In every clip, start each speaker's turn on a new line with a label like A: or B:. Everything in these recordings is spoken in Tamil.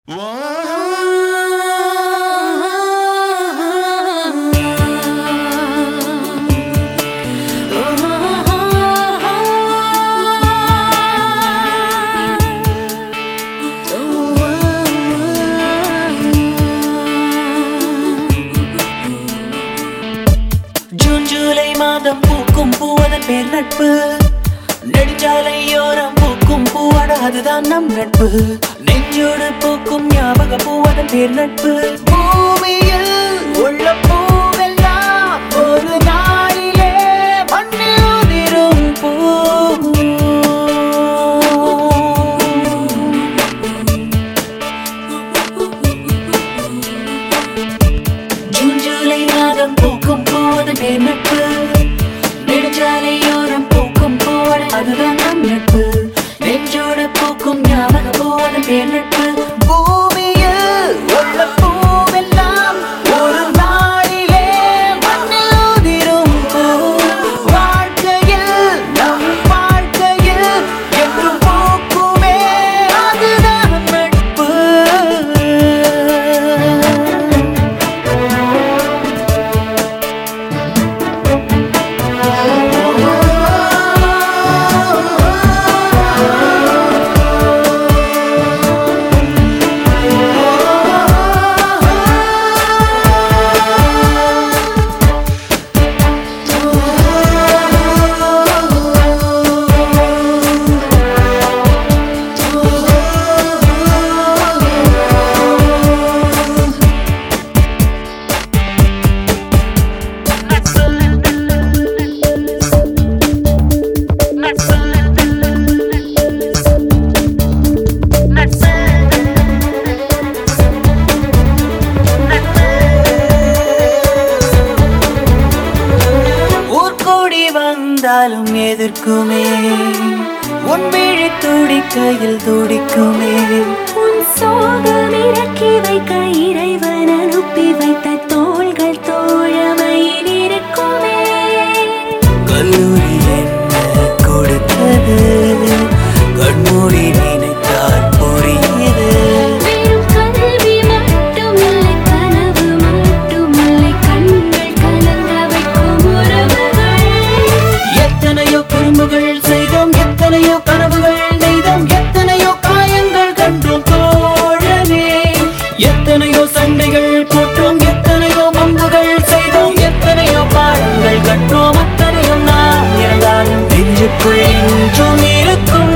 A: ஜூன் ஜூலை மாதம் பூக்கும் பூவதன் பேர் நட்பு. நெடுஞ்சாலையோரம் பூக்கும் பூவாட அதுதான் நம் நட்பு. நெஞ்சோடு பூக்கும் ஞாபக பூவதன் பேர் நட்பு. பூமியில் உள்ள பூவெல்லாம் ஒரு நாளிலே மண்ணில் உதிரும் பூ. ஜூன் ஜூலை மாதம் பூக்கும் பூவதன் பேர் நட்பு. நெடுஞ்சாலையோரம் பூக்கும் பூவாட அதுதான் நம் நட்பு. நெஞ்சோடு பூக்கும் ஞாபக பூவதன் பேர் நட்பு. பூமியில் உள்ள பூவெல்லாம் ஒரு நாளிலே மண்ணில் உதிரும் பூ. வாழ்க்கையில் நம் வாழ்க்கையில் என்றும் பூக்குமே அதுதான் நட்பு. வந்தாலும் எதிர்க்குமே உன் விழி துடிக்கையில் துடிக்குமே.
B: உன் சோகம் இறக்கி வைக்க இறைவன் அனுப்பி வைத்த தோள்கள் தோழமையில் இருக்குமே.
A: கல்லூரி என்ன கொடுத்தது கண்மூடி நினைத்தால் புரியுது.
B: வெறும் கல்வி மட்டுமில்லை கனவு மட்டுமில்லை கண்கள் கலங்க வைக்கும் உறவுகள்.
A: எத்தனையோ குறும்புகள் செய்தோம் எத்தனையோ கனவுகள் நெய்தோம் எத்தனையோ காயங்கள் கண்டோம் தோழனே. எத்தனையோ சண்டைகள் போட்டோம் எத்தனையோ வம்புகள் செய்தோம் எத்தனையோ பாடங்கள் கற்றோம். அத்தனையும் நாம் இருந்தாலும் நெஞ்சுக்குள் என்றும் இருக்கும்.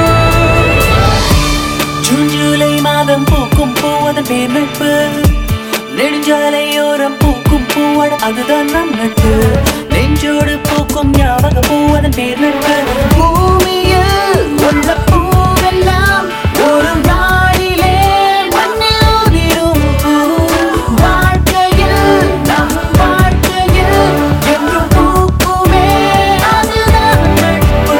A: ஜூன் ஜூலை மாதம் பூக்கும் பூவதன் பேர் நட்பு. நெடுஞ்சாலையோரம் பூக்கும் பூவாட அதுதான் நம் நட்பு. நெஞ்சோடு பூக்கும் ஞாபக பூவதன் பேர் நட்பு. பூமியில் உள்ள பூவெல்லாம் ஒரு நாளிலே மண்ணில் உதிரும் பூ. வாழ்க்கையில் நம் வாழ்க்கையில் என்றும் பூக்குமே அதுதான் நட்பு.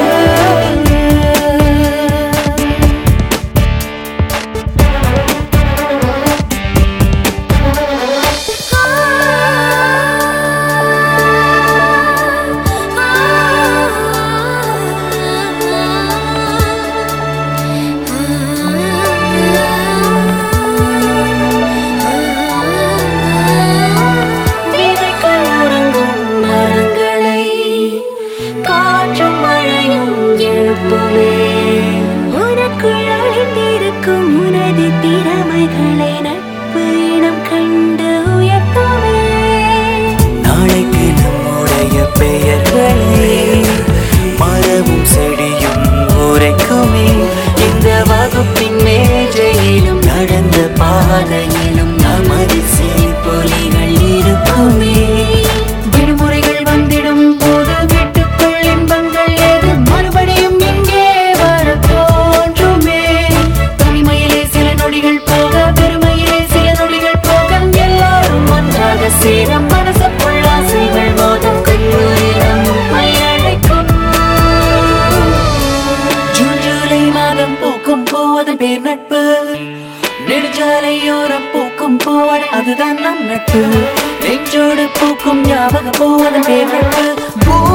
A: விதைகள் உறங்கும் மரங்களை காற்றும் மழையும் எழுப்புமே.
B: உனக்குள் அழிந்திருக்கும் உனது திறமைகளை நட்பு இனம் கண்டு உயர்த்துமே.
A: நாளைக்கு நம்முடைய பெயர்களை மரமும் செடியும் உரைக்குமே. இந்த வகுப்பின் மேஜையிலும் நடந்த பாதையிலும் நமது செழிப்பொலிகள் இருக்குமே. விடுமுறைகள் வந்திடும் போது வீட்டுக்குள் இன்பங்கள் ஏது மறுபடியும் இங்கே வர தோன்றுமே. தனிமையிலே சில நொடிகள் போக பெருமையிலே சில நொடிகள் போக எல்லாரும் ஒன்றாக சேர மனசுக்குள் ஆசைகள் மோதும் கல்லூரி நம்மை அழைக்கும். ஜூன் ஜூலை மாதம் பூக்கும் பூவதன் பேர் நட்பு. நெடுஞ்சாலையோரம் பூக்கும் பூவாட அதுதான் நம் நட்பு. நெஞ்சோடு பூக்கும் ஞாபக பூவதன் பேர் நட்பு.